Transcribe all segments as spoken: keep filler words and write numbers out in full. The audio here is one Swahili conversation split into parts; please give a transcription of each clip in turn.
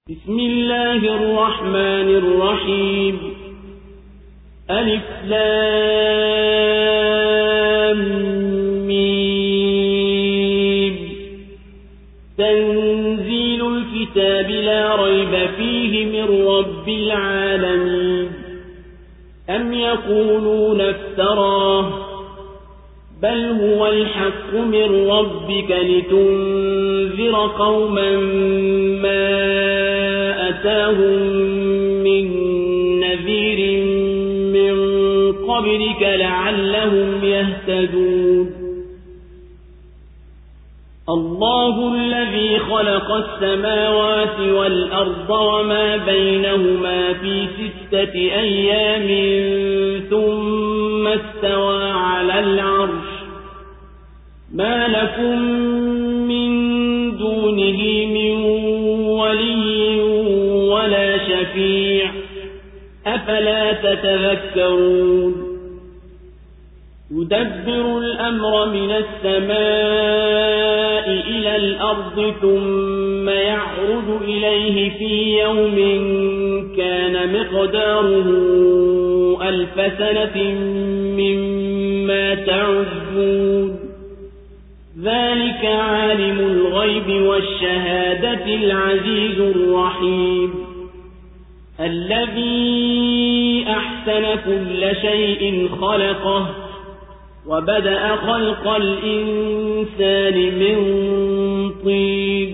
بسم الله الرحمن الرحيم ألف لام ميم تنزيل الكتاب لا ريب فيه من رب العالمين أم يقولون افتراه بل هو الحق من ربك لتنذر قوما ما أتاهم من نذير من قبلك لعلهم يهتدون الله الذي خلق السماوات والأرض وما بينهما في ستة أيام ثم استوى على العرش ما لكم من دونه من ولي ولا شفيع أفلا تتذكرون يدبر الأمر من السماء إلى الأرض ثم يعرج إليه في يوم كان مقداره ألف سنة مما تعدون ذلك عالم الغيب والشهادة العزيز الرحيم الذي أحسن كل شيء خلقه وبدأ خلق الإنسان من طين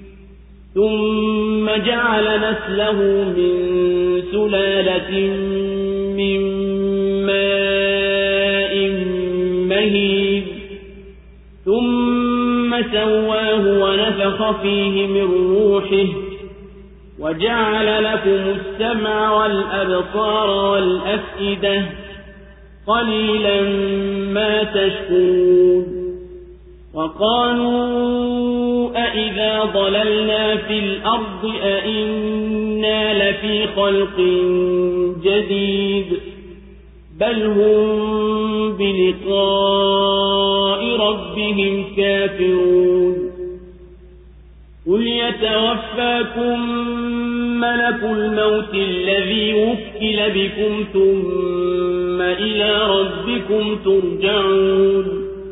ثم جعل نسله من سلالة من ماء مهين ثم سواه ونفخ فيه من روحه وجعل لكم السمع والأبصار والأفئدة قليلا ما تشكرون وقالوا أئذا ضللنا في الأرض أئنا لفي خلق جديد بل هم بلقاء ربهم كافرون قل يتوفاكم ملك الموت الذي وكل بكم ثم إلى ربكم ترجعون.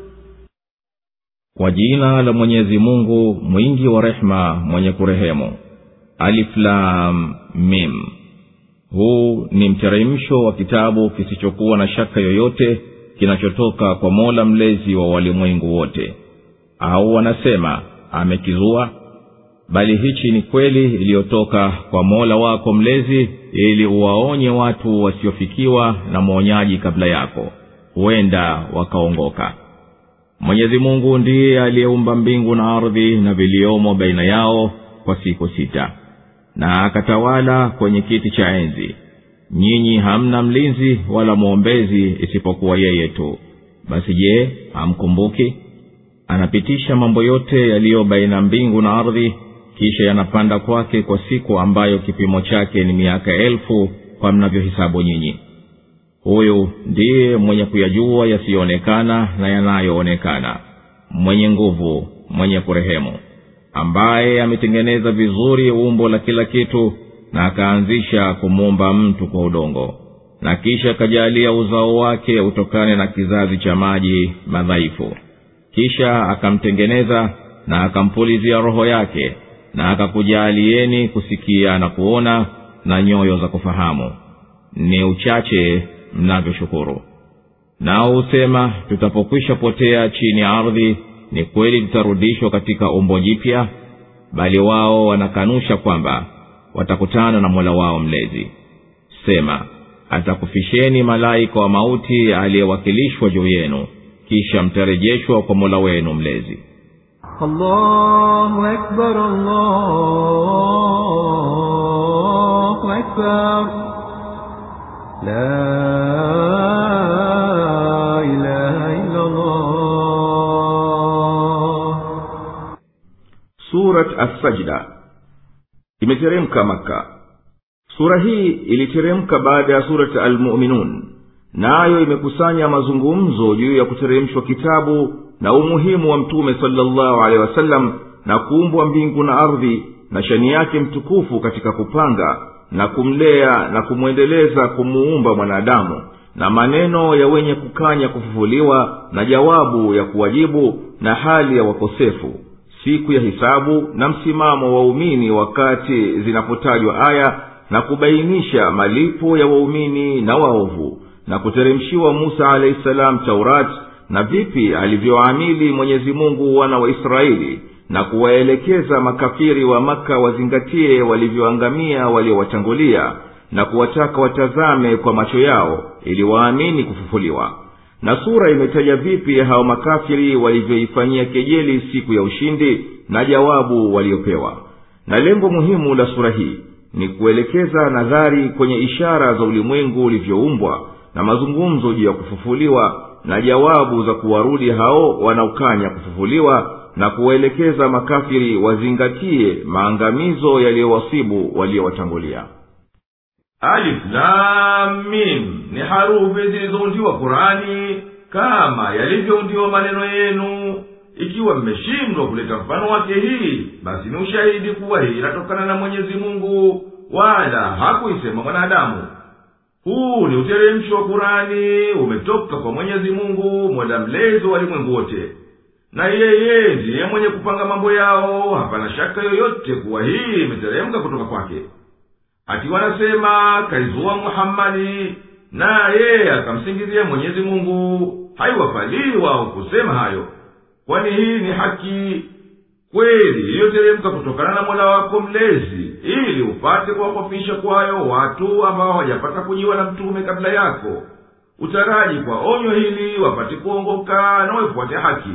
Kwa jina la Mwenyezi Mungu mwingi wa rehema mwenye kurehemu. Alif Lam Mim. Huu ni mteremsho wa kitabu kisichokuwa na shaka yoyote kinachotoka kwa Mola mlezi wa walimwengu wote. Au wanasema amekizua, bali hichi ni kweli iliyotoka kwa Mola wako mlezi ili uwaonye watu wasiofikiwa na mwonyaji kabla yako, huenda wakaongoka. Mwenyezi Mungu ndiye aliyeumba mbingu na ardhi na viliomo baina yao kwa siku sita, na akatawala kwenye kiti cha enzi. Nyinyi hamna mlinzi wala muombezi isipokuwa yeye tu. Basi je, hamkumbuki? Anapitisha mambo yote yaliyo baina mbingu na ardhi, kisha yanapanda kwake kwa siku ambayo kipimo chake ni miaka elfu kwa mnavyohesabu nyinyi. Huyu ndiye mwenye kuyajua yasiyoonekana na yanayoonekana, mwenye nguvu, mwenye kurehemu, ambaye ametengeneza vizuri umbo la kila kitu na akaanzisha kumuumba mtu kwa udongo, na kisha kajalia uzao wake utokane na kizazi cha maji madhaifu. Kisha akamtengeneza na akampulizia roho yake, na akakujalieni kusikia na kuona na nyoyo za kufahamu. Ni uchache mnavyoshukuru. Nao usema, tutapokwisha potea chini ya ardhi, ni kweli tutarudishwa katika umbo jipya? Bali wao wanakanusha kwamba watakutana na Mola wao mlezi. Sema, atakufisheni malaika wa mauti aliyewakilishwa juu yenu, kisha mtarejeshwa kwa Mola wenu mlezi. Allahu Akbar, Allahu Akbar, la ilaha illa Allah. Surat As-Sajda imeteremka Makka. Sura hii iliteremka baada ya Surat Al-Mu'minun, nayo imekusanya mazungumzo juu ya kuteremshwa kitabu na umuhimu wa mtume sallallahu alaihi wasallam na kuumbwa mbingu na ardhi na shani yake mtukufu katika kupanga na kumlea na kumwendeleza kumuumba mwanadamu, na maneno ya wenye kukanya kufufuliwa, na jawabu ya kuwajibu, na hali ya wakosefu siku ya hisabu, na msimamo wa waumini wakati zinapotajwa aya, na kubainisha malipo ya waumini na waovu, na kuteremshiwa Musa alayhi salam Taurati, na vipi alivyoamili Mwenyezi Mungu wana wa Israeli, na kuwaelekeza makafiri wa Maka wazingatie walivyoangamia waliowatangulia, na kuwataka watazame kwa macho yao ili waamini kufufuliwa. Na sura imetaja vipi hao makafiri walivyoifanyia kejeli siku ya ushindi na jawabu waliopewa. Na lengo muhimu la sura hii ni kuelekeza nadhari kwenye ishara za ulimwengu ulivyoumbwa, na mazungumzo juu ya kufufuliwa, na jawabu za kuwarudi hao wanaokanya kufufuliwa, na kuwaelekeza makafiri wazingatie maangamizo yaliyowasibu waliowatangulia. Alif Lam Mim ni harufi zilizoundiwa Qur'ani kama yalivyoundiwa maneno yenu. Ikiwa mmeshindwa kuleta mfano wake hii, basi ni ushahidi kuwa hii inatokana na Mwenyezi Mungu, wala hakuisema mwanadamu. Huu ni uteremsho wa Qur'ani, umetoka kwa Mwenyezi Mungu, Mola mlezi wa ulimwengu wote. Na yeye ndiye mwenye kupanga mambo yao, hapana shaka yoyote kuwa hii imeteremka kutoka kwake. Ati wanasema kaizua Muhammadi, na yeye akamsingizia Mwenyezi Mungu, haiwafalii wao kusema hayo, kwani hii ni haki kweli iliyoteremka kutokana na Mola wako mlezi, ili upate kuwakofisha kwayo watu ambao hawajapata kujiwa na mtume kabla yako. Utaraji kwa onyo hili wapate kuongoka na wafuate haki.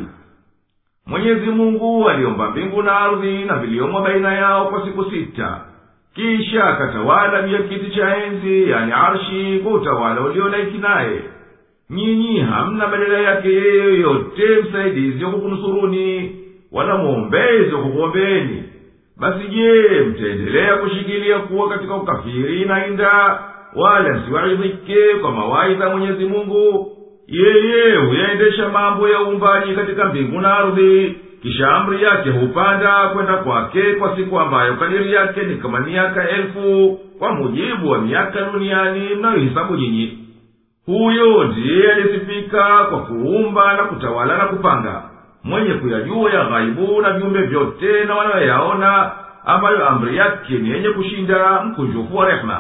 Mwenyezi Mungu aliomba mbingu na ardhi na viliomo baina yao kwa siku sita. Kisha akatawala juu ya kiti cha enzi, yani arshi, kwa utawala uliolaiki naye. Nyinyi hamna badala yake yeyote msaidizi wa kukunusuruni, wala mwombezi wa kukuombeeni. Basi je, mtaendelea kushikilia kuwa katika ukafiri na inda, wala msiwaidhike kwa mawaidha Mwenyezi Mungu? Yeye huyaendesha mambo ya uumbaji katika mbingu na ardhi, kisha amri yake hupanda kwenda kwake kwa siku ambayo kadiri yake ni kama miaka elfu, kwa mujibu wa miaka duniani mnayohesabu nyinyi. Huyo ndiye alisifika kwa kuumba na kutawala na kupanga, mwenye kuyajua ya ghaibu na viumbe vyote na wanayoyaona, ambayo amri yake ni yenye kushinda, mkunjufu wa rehema.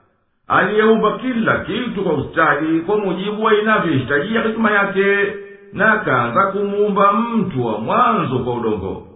Aliyeumba kila kitu kwa ustadi kwa mujibu wa inavyohitajia hikma yake, na akaanza kumuumba mtu wa mwanzo kwa udongo.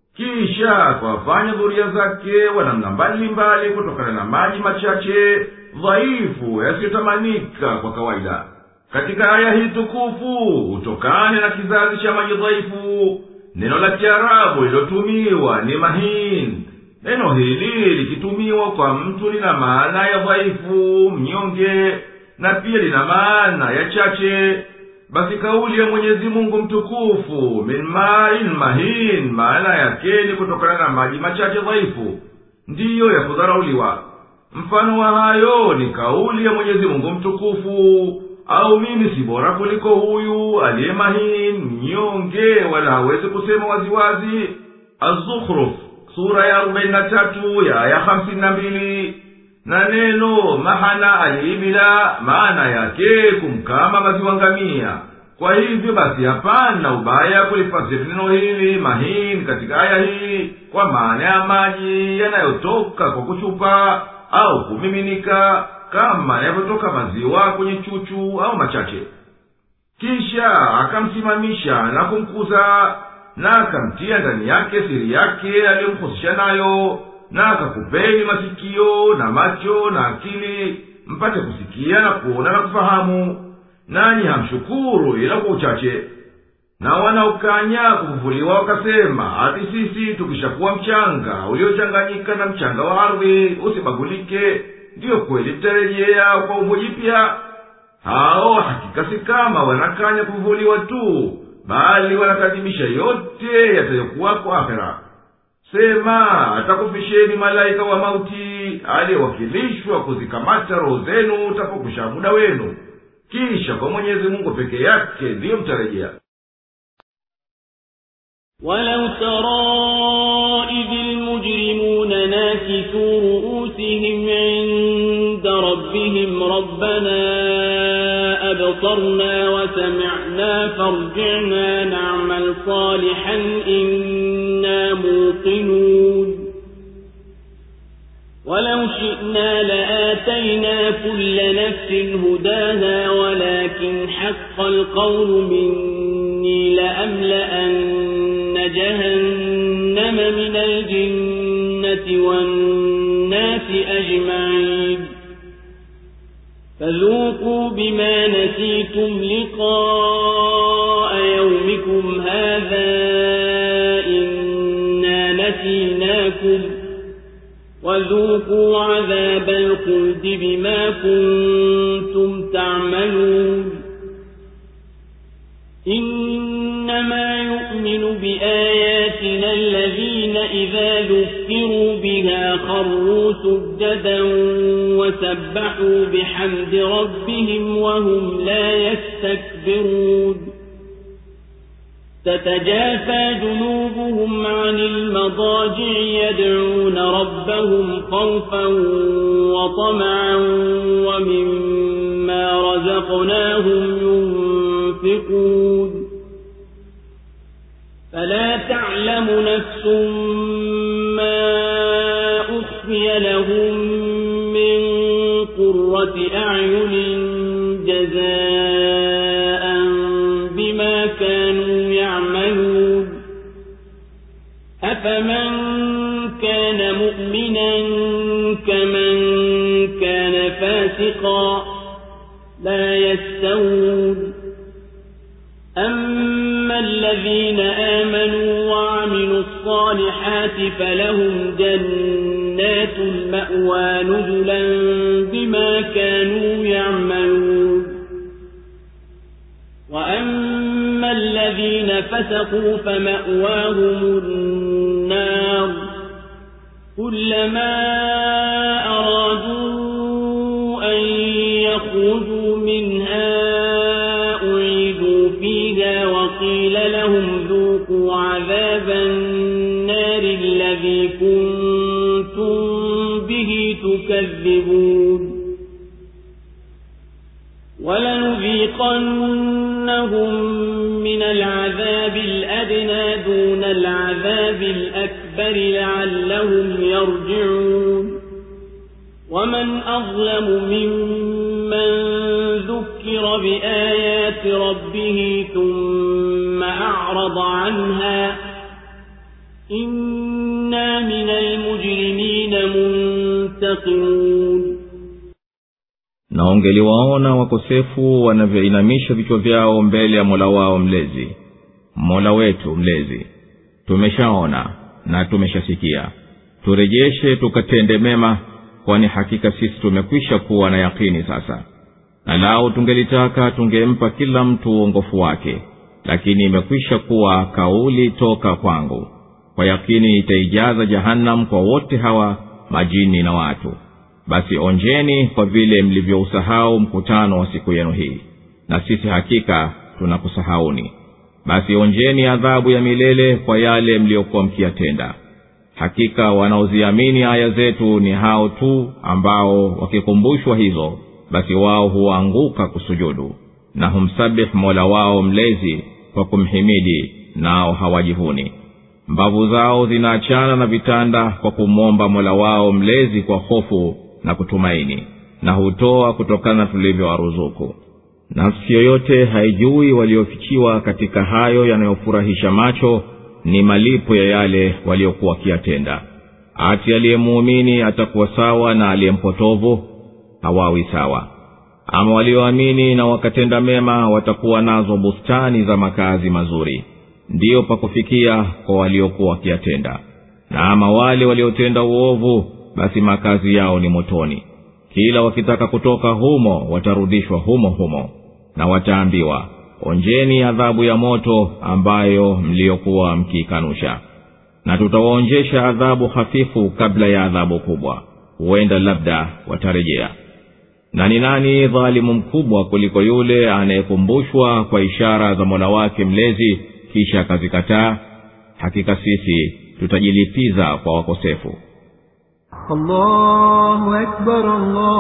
Kisha akawafanya dhuria zake wa namna mbalimbali kutokana na maji machache dhaifu yasiyotamanika kwa kawaida. Katika aya hii tukufu utokane na kizazi cha maji dhaifu. Neno la Kiarabu lilotumiwa ni mahin. Neno hili likitumiwa kwa mtu lina maana ya dhaifu, mnyonge, na pia lina maana ya chache. Basi kauli ya Mwenyezi Mungu mtukufu min ma'in mahin, maana yake ni kutokana na maji machache dhaifu, ndiyo ya kudharauliwa. Mfano wa hayo ni kauli ya Mwenyezi Mungu mtukufu, au mimi si bora kuliko huyu aliye mahin, mnyonge, wala hawezi kusema waziwazi. Az-Zukhruf sura ya arobaini na tatu ya aya hamsini na mbili. Na neno mahana alibila maana yake kumkama maziwa ngamia. Kwa hivyo basi hapana ubaya kulifasiri neno hili mahin katika aya hii kwa maana ya maji yanayotoka kwa kuchupa au kumiminika, kama yanavyotoka maziwa kwenye chuchu au machache. Kisha akamsimamisha na kumkuza, na akamtia ndani yake siri yake aliyomhusisha nayo, na akakupeni masikio na macho na akili mpate kusikia na kuona na kufahamu. Nani hamshukuru ila kwa uchache? Na wanaokanya kufufuliwa wakasema, ati sisi tukishakuwa mchanga uliochanganyika na mchanga wa ardhi usibagulike, ndiyo kweli tutarejea kwa umbo jipya? Hao hakika si kama wanakanya kufufuliwa tu, bali wanakadhibisha yote yatayokuwako akhera. Sema, atakufisheni malaika wa mauti aliyewakilishwa kuzikamata roho zenu utapokusha muda wenu, kisha kwa Mwenyezi Mungu peke yake ndiyo mtarejea. ولو ترى إذ المجرمون ناكسوا رؤوسهم عند ربهم ربنا أبصرنا وسمعنا فارجعنا نعمل صالحا إنا موقنون ولو شئنا لآتينا كل نفس هداها ولكن حق القول مني لأملأن جهنم من الجنة والناس أجمعين فذوقوا بما نسيتم لقاء يومكم هذا إنا نسيناكم وذوقوا عذاب الخلد بما كنتم تعملون إنما يؤمن بآياتنا الذين إذا ذكروا بها خروا سجدا وسبحوا بحمد ربهم وهم لا يستكبرون تتجافى جنوبهم عن المضاجع يدعون ربهم خوفا وطمعا ومما رزقناهم ينفقون فلا تعلم نفس ما أخفي لهم من قرة أعين جزاء بما كانوا يعملون أفمن كان مؤمنا كمن كان فاسقا لا يستوون أما الذين آمنوا وعملوا الصالحات فلهم جنات المأوى نزلا بما كانوا يعملون وأما الذين فسقوا فمأواهم النار كلما أرادوا أن يخرجوا منها أعيدوا فيها وقيل لهم ذوقوا عذاب النار الذي كنتم به تكذبون ولنذيقنهم من العذاب الأدنى دون العذاب الأكبر لعلهم يرجعون ومن أظلم ممن ذكر بآيات ربه ثم أعرض عنها إنا من المجرمين منتقمون. Na ungeliwaona wakosefu wanavyoinamisha vichwa vyao mbele ya Mola wao mlezi. Mola wetu mlezi, tumeshaona na tumeshasikia, turejeshe tukatende mema, kwani hakika sisi tumekwisha kuwa na yakini sasa. Na lao tungelitaka tungempa kila mtu uongofu wake, lakini imekwisha kuwa kauli toka kwangu, kwa yakini itaijaza jahannam kwa wote hawa majini na watu. Basi onjeni kwa vile mlivyousahau mkutano wa siku yenu hii, na sisi hakika tunakusahauni. Basi onjeni adhabu ya milele kwa yale mliokuwa mkiyatenda. Hakika wanaoziamini aya zetu ni hao tu ambao wakikumbushwa hizo basi wao huanguka kusujudu na humsabih Mola wao mlezi kwa kumhimidi, nao hawajivuni. Mbavu zao zinaachana na vitanda kwa kumwomba Mola wao mlezi kwa hofu na kutumaini, na hutoa kutokana tulivyowaruzuku. Nafsi yoyote haijui waliofichiwa katika hayo yanayofurahisha macho ni malipo ya yale waliokuwa wakiyatenda. Ati aliyemuamini atakuwa sawa na aliyempotovu? Hawawi sawa. Ama walioamini na wakatenda mema watakuwa nazo bustani za makazi mazuri, ndiyo pa kufikia kwa waliokuwa wakiyatenda. Na ama wale waliotenda uovu, basi makazi yao ni motoni. Kila wakitaka kutoka humo watarudishwa humo humo, na wataambiwa, onjeni adhabu ya moto ambayo mliokuwa mkikanusha, na tutawaonjesha adhabu hafifu kabla ya adhabu kubwa, huenda labda watarejea. Na ni nani dhalimu mkubwa kuliko yule anayekumbushwa kwa ishara za Mola wake mlezi kisha akazikataa? Hakika sisi tutajilipiza kwa wakosefu. الله أكبر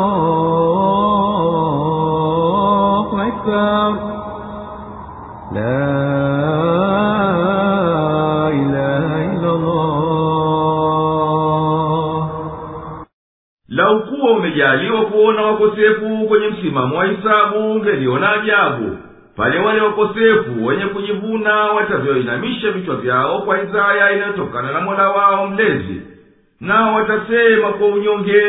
الله أكبر لا إله إلا الله. lau kuwa umejaliwa kuona wakosefu kwenye msimamo wa hisabu ungeliona ajabu pale wale wakosefu wenye kujivuna watavyoinamisha vichwa vyao kwa hizaya inayotokana na Mola wao mlezi, nao watasema kwa unyonge,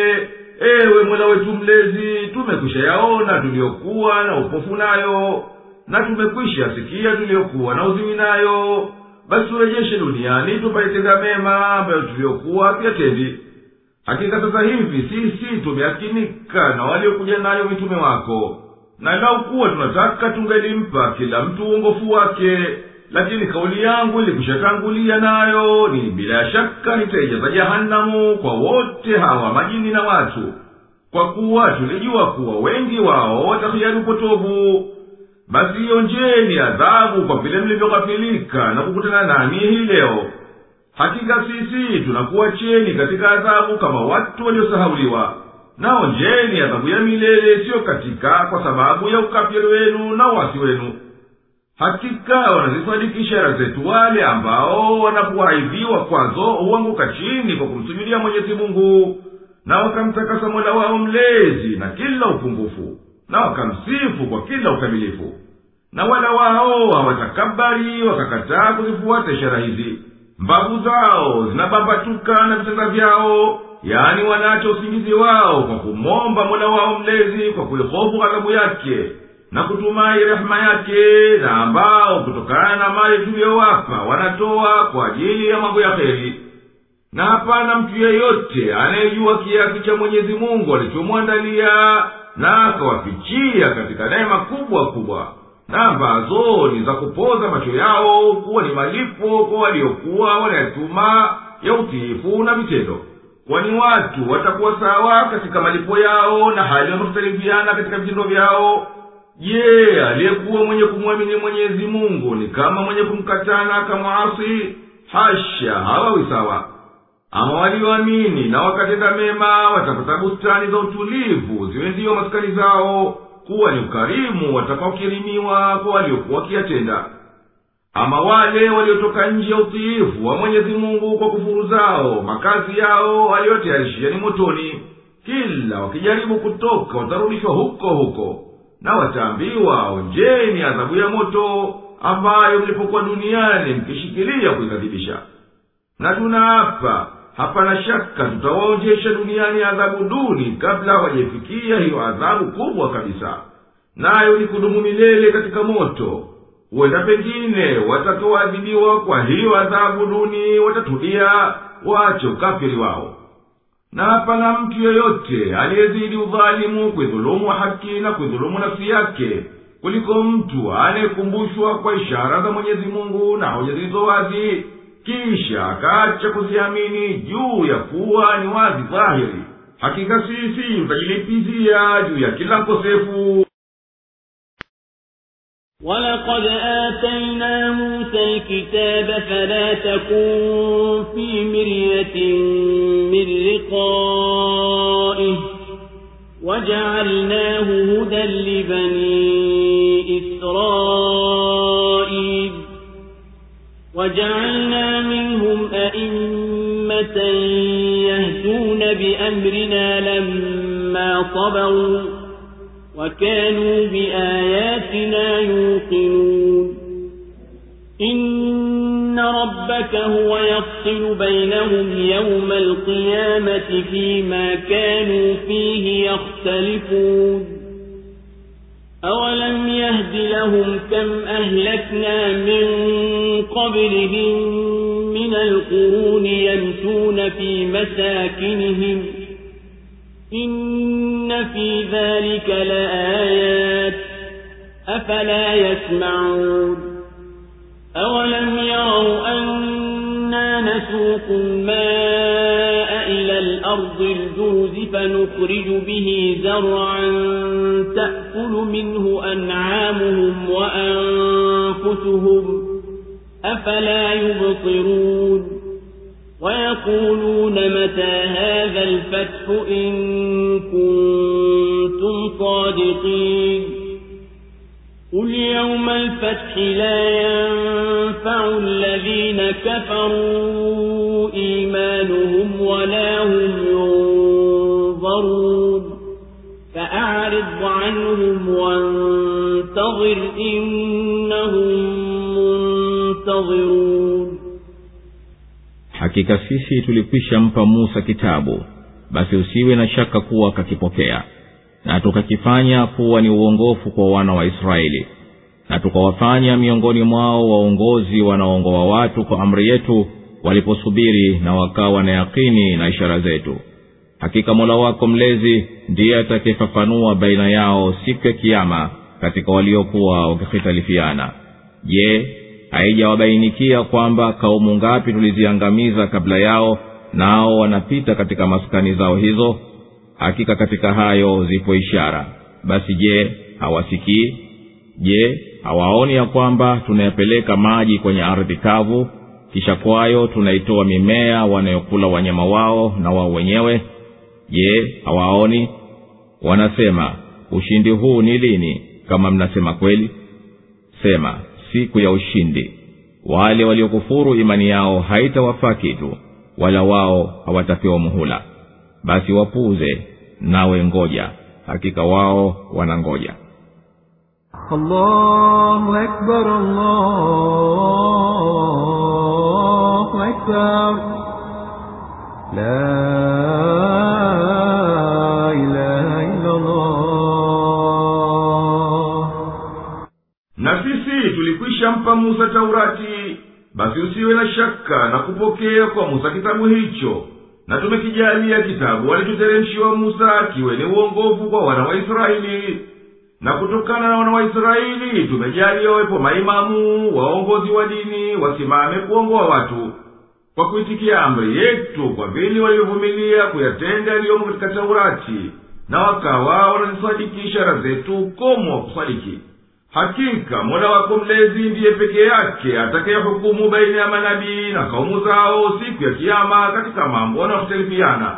ewe Mola wetu mlezi, tumekwisha yaona tuliokuwa na upofu nayo, na tumekwisha sikia tuliokuwa na uziwi nayo, basi turejeshe duniani tupaitenda mema ambayo tuliokuwa tuyatendi. Hakika sasa hivi sisi tumeyakinika na waliokuja nayo mitume wako, na lau kuwa tunataka tungelimpa kila mtu uongofu wake, lakini kauli yangu ilikushatangulia nayo ni bila shaka nitaijaza jahanamu kwa wote hawa majini na watu, kwa kuwa tulijua kuwa wengi wao watakhiyari upotovu. Basi onjeni adhabu kwa vile mlivyoghafilika na kukutana nami hii leo. Hakika sisi tunakuacheni katika adhabu kama watu waliosahauliwa, na onjeni adhabu ya milele sio katika kwa sababu ya ukafiri wenu na uasi wenu. Hakika wanazisadiki ishara zetu wale ambao wanapoaidhiwa kwazo huanguka chini kwa kumsujudia Mwenyezi Mungu, na wakamtakasa Mola wao mlezi na kila upungufu, na wakamsifu kwa kila ukamilifu. Na wala wao hawatakabari wakakataa kuzifuata ishara hizi. Mbavu zao zinabambatuka na vitanda vyao, yani wanaacha usingizi wao kwa kumomba Mola wao mlezi kwa kuihofu ghadhabu yake na kutumai rehema yake, na ambao kutokana na mali tuliyowapa wanatoa kwa ajili ya mambo ya kheri. Na hapana mtu yeyote anayejua kiasi cha Mwenyezi Mungu alichomwandalia na akawafichia katika neema kubwa kubwa, na ambazo ni za kupoza macho yao kuwa ni malipo kwa waliokuwa wanayatuma ya utiifu na vitendo. Kwani watu watakuwa sawa katika malipo yao na hali wamekhtalifiana katika vitendo vyao. Je, aliyekuwa mwenye kumwamini Mwenyezi Mungu ni kama mwenye kumkatana akamuasi? Hasha, hawawi sawa. Ama walioamini na wakatenda mema watapata bustani za utulivu ziwe ndiyo maskani zao, kuwa ni ukarimu watakaokirimiwa kwa waliokuwa wakiyatenda. Ama wale waliotoka nje ya utiifu wa Mwenyezi Mungu kwa kufuru zao, makazi yao waliyotayarishia ni motoni. Kila wakijaribu kutoka watarudishwa huko huko, na wataambiwa, onjeni adhabu ya moto ambayo mlipokuwa duniani mkishikilia kuikadhibisha. Na tunaapa, hapana shaka tutawaonjesha duniani adhabu duni kabla hawajafikia hiyo adhabu kubwa kabisa, nayo ni kudumu milele katika moto. Huenda pengine watakaoadhibiwa kwa hiyo adhabu duni watatulia, waache ukafiri wao. Na hapana mtu yeyote aliyezidi udhalimu kuidhulumu haki na kuidhulumu nafsi yake kuliko mtu anayekumbushwa kwa ishara za Mwenyezi Mungu na hoja zilizo wazi, kisha akaacha kuziamini juu ya kuwa ni wazi dhahiri. Hakika sisi tutajilipizia juu ya kila mkosefu. وَلَقَدْ آتَيْنَا مُوسَى الْكِتَابَ فَلَا تَكُن فِي مِرْيَةٍ مِّن لِّقَائِهِ وَجَعَلْنَاهُ هُدًى لِّبَنِي إِسْرَائِيلَ وَجَعَلْنَا مِنْهُمْ أَئِمَّةً يَهْدُونَ بِأَمْرِنَا لَمَّا صَبَرُوا وَكَانُوا بِآيَاتِنَا يُوقِنُونَ إِنَّ رَبَّكَ هُوَ يَفْصِلُ بَيْنَهُمْ يَوْمَ الْقِيَامَةِ فِيمَا كَانُوا فِيهِ يَخْتَلِفُونَ أَوَلَمْ يَهْدِ لَهُمْ كَمْ أَهْلَكْنَا مِنْ قَبْلِهِمْ مِنَ الْقُرُونِ يَمْشُونَ فِي مَسَاكِنِهِمْ إِنَّ فِي ذَلِكَ لَآيَاتٍ أَفَلَا يَسْمَعُونَ أَوَلَمْ يَرَوْا أَنَّا نَسُوقُ الْمَاءَ إِلَى الْأَرْضِ الْجُرُزِ فَنُخْرِجُ بِهِ زَرْعًا تَأْكُلُ مِنْهُ أَنْعَامُهُمْ وَأَنْفُسُهُمْ أَفَلَا يُبْصِرُونَ ويقولون متى هذا الفتح إن كنتم صادقين قل يوم الفتح لا ينفع الذين كفروا إيمانهم ولا هم ينظرون فأعرض عنهم وانتظر إنهم منتظرون. Hakika sisi tulikwisha mpa Musa kitabu, basi usiwe na shaka kuwa kakipokea, na tukakifanya kuwa ni uongofu kwa wana wa Israeli, na tukawafanya miongoni mwao waongozi wanaoongoa watu kwa amri yetu waliposubiri na wakawa na yakini na ishara zetu. Hakika Mola wako mlezi ndiye atakayefafanua baina yao siku ya kiyama katika waliokuwa wakihitalifiana. Je, haijawabainikia kwamba kaumu ngapi tuliziangamiza kabla yao, nao wanapita katika maskani zao hizo? Hakika katika hayo zipo ishara. Basi je, hawasikii? Je, hawaoni ya kwamba tunayapeleka maji kwenye ardhi kavu, kisha kwayo tunaitoa mimea wanayokula wanyama wao na wao wenyewe? Je, hawaoni? Wanasema, ushindi huu ni lini, kama mnasema kweli? Sema, siku ya ushindi. Wale waliokufuru imani yao haitawafaa kitu, wala wao hawatapewa muhula. Basi wapuuze, nawe ngoja, hakika wao wanangoja. Allahu Akbar, Allahu Akbar, la ilaha illa Allah. Na sisi tulikwisha mpa Musa Taurati, basi usiwe na shaka na kupokea kwa Musa kitabu hicho. Na tumekijalia kitabu walituteremshiwa Musa kiwe ni uongofu kwa wana wa Israeli. Na kutokana na wana wa Israeli tumejalia wawepo maimamu, waongozi wa dini, wasimame kuongoa watu kwa kuitikia amri yetu, kwa vile waliovumilia kuyatenda yaliyomo katika Taurati, na wakawa wanazisadiki ishara zetu komo wa kusadiki. Hakika Mola wako mlezi ndiye peke yake atakayehukumu baina ya manabii na kaumu zao siku ya kiyama katika mambo wanayohtalifiana.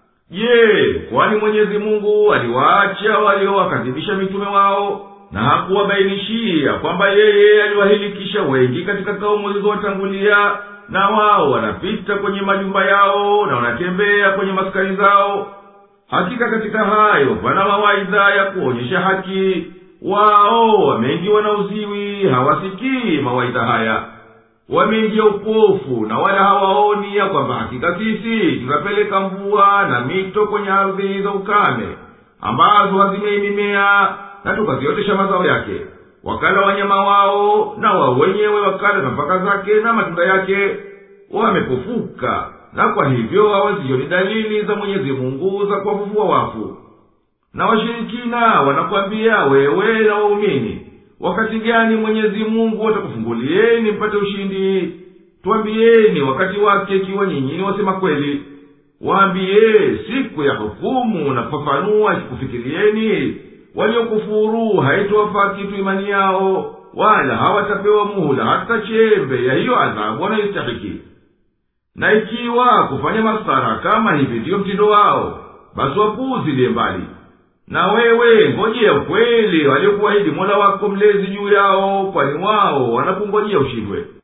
Je, kwani Mwenyezi Mungu aliwaacha waliowakadhibisha mitume wao, na hakuwabainishia kwamba yeye aliwahilikisha wengi katika kaumu zilizowatangulia, na wao wanapita kwenye majumba yao na wanatembea kwenye maskani zao? Hakika katika hayo pana mawaidha ya kuonyesha haki. Wao wameingiwa na uziwi, hawasikii mawaidha haya. Wameingia upofu na wala hawaoni ya kwamba hakika sisi tunapeleka mvua na mito kwenye ardhi za ukame ambazo hazimei mimea, na tukaziotesha mazao yake. Wakala wanyama wao, na wao wenyewe wakala nafaka zake na matunda yake. Wamepofuka, na kwa hivyo hawazioni dalili za Mwenyezi Mungu za kuwafufua wafu. Na washirikina wanakwambia wewe na waumini, wakati gani Mwenyezi Mungu atakufungulieni mpate ushindi? Tuambieni wakati wake ikiwa nyinyi ni wasema kweli. Waambie siku ya hukumu na kufafanua isikufikirieni. Waliokufuru haitowafaa kitu imani yao, wala hawatapewa muhula hata chembe ya hiyo adhabu wanayostahiki. Na ikiwa kufanya masara kama hivi ndiyo mtindo wao, basi wapuuzilie mbali. Na wewe ngojea ukweli waliokuahidi Mola wako mlezi juu yao, kwani wao wanakungojea ushindwe.